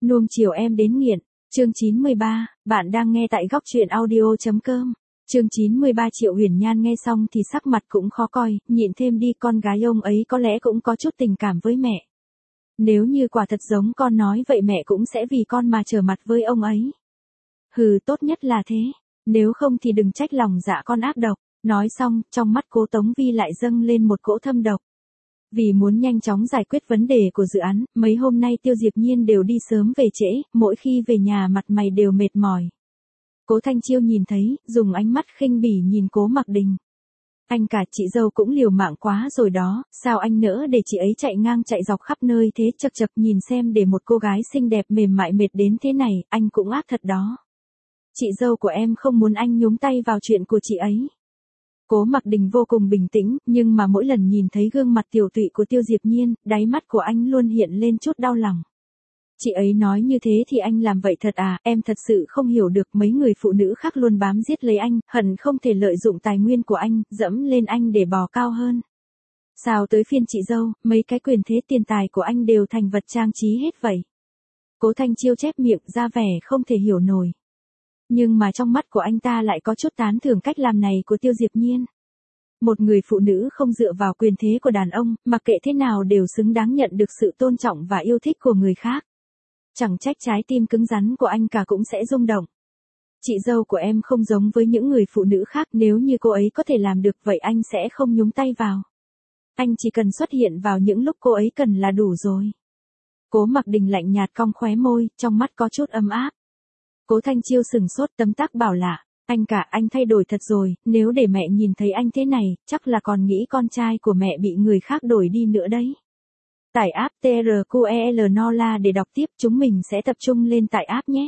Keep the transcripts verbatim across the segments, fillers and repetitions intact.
Nuông chiều em đến nghiện, chương chín mươi ba, bạn đang nghe tại góc truyện audio.com. Chương chín mươi ba Triệu Huyền Nhan nghe xong thì sắc mặt cũng khó coi, nhịn thêm đi, con gái ông ấy có lẽ cũng có chút tình cảm với mẹ. Nếu như quả thật giống con nói vậy mẹ cũng sẽ vì con mà trở mặt với ông ấy. Hừ, tốt nhất là thế, nếu không thì đừng trách lòng dạ con ác độc. Nói xong, trong mắt Cố Tống Vi lại dâng lên một cỗ thâm độc. Vì muốn nhanh chóng giải quyết vấn đề của dự án, mấy hôm nay Tiêu Diệp Nhiên đều đi sớm về trễ, mỗi khi về nhà mặt mày đều mệt mỏi. Cố Thanh Chiêu nhìn thấy, dùng ánh mắt khinh bỉ nhìn Cố Mặc Đình. Anh cả chị dâu cũng liều mạng quá rồi đó, sao anh nỡ để chị ấy chạy ngang chạy dọc khắp nơi thế, chật chật nhìn xem, để một cô gái xinh đẹp mềm mại mệt đến thế này, anh cũng ác thật đó. Chị dâu của em không muốn anh nhúng tay vào chuyện của chị ấy. Cố Mặc Đình vô cùng bình tĩnh, nhưng mà mỗi lần nhìn thấy gương mặt tiểu tụy của Tiêu Diệp Nhiên, đáy mắt của anh luôn hiện lên chút đau lòng. Chị ấy nói như thế thì anh làm vậy thật à, em thật sự không hiểu được, mấy người phụ nữ khác luôn bám giết lấy anh, hận không thể lợi dụng tài nguyên của anh, dẫm lên anh để bò cao hơn. Sao tới phiên chị dâu, mấy cái quyền thế tiền tài của anh đều thành vật trang trí hết vậy? Cố Thanh Chiêu chép miệng ra vẻ không thể hiểu nổi. Nhưng mà trong mắt của anh ta lại có chút tán thưởng cách làm này của Tiêu Diệp Nhiên. Một người phụ nữ không dựa vào quyền thế của đàn ông, mặc kệ thế nào đều xứng đáng nhận được sự tôn trọng và yêu thích của người khác. Chẳng trách trái tim cứng rắn của anh cả cũng sẽ rung động. Chị dâu của em không giống với những người phụ nữ khác, nếu như cô ấy có thể làm được vậy anh sẽ không nhúng tay vào. Anh chỉ cần xuất hiện vào những lúc cô ấy cần là đủ rồi. Cố Mặc Đình lạnh nhạt cong khóe môi, trong mắt có chút ấm áp. Cố Thanh Chiêu sừng sốt, tấm tắc bảo lạ, anh cả, anh thay đổi thật rồi, nếu để mẹ nhìn thấy anh thế này, chắc là còn nghĩ con trai của mẹ bị người khác đổi đi nữa đấy. Tải app tê rờ quy e lờ Nola để đọc tiếp, chúng mình sẽ tập trung lên tải app nhé.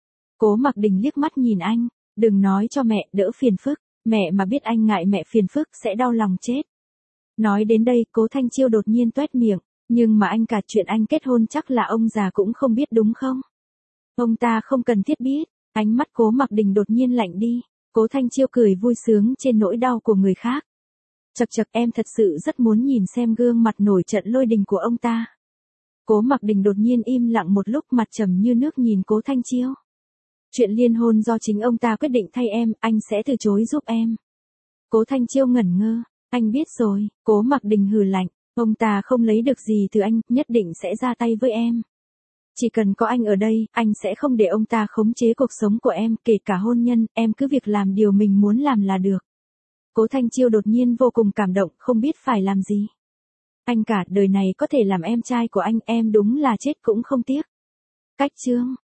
Cố Mặc Đình liếc mắt nhìn anh, đừng nói cho mẹ, đỡ phiền phức, mẹ mà biết anh ngại mẹ phiền phức sẽ đau lòng chết. Nói đến đây, Cố Thanh Chiêu đột nhiên toét miệng, nhưng mà anh cả, chuyện anh kết hôn chắc là ông già cũng không biết đúng không? Ông ta không cần thiết biết. Ánh mắt Cố Mặc Đình đột nhiên lạnh đi. Cố Thanh Chiêu cười vui sướng trên nỗi đau của người khác. Chật chật, em thật sự rất muốn nhìn xem gương mặt nổi trận lôi đình của ông ta. Cố Mặc Đình đột nhiên im lặng một lúc, mặt trầm như nước nhìn Cố Thanh Chiêu. Chuyện liên hôn do chính ông ta quyết định thay em, anh sẽ từ chối giúp em. Cố Thanh Chiêu ngẩn ngơ. Anh biết rồi. Cố Mặc Đình hừ lạnh. Ông ta không lấy được gì từ anh, nhất định sẽ ra tay với em. Chỉ cần có anh ở đây, anh sẽ không để ông ta khống chế cuộc sống của em, kể cả hôn nhân, em cứ việc làm điều mình muốn làm là được. Cố Thanh Chiêu đột nhiên vô cùng cảm động, không biết phải làm gì. Anh cả, đời này có thể làm em trai của anh, em đúng là chết cũng không tiếc. Cách chương.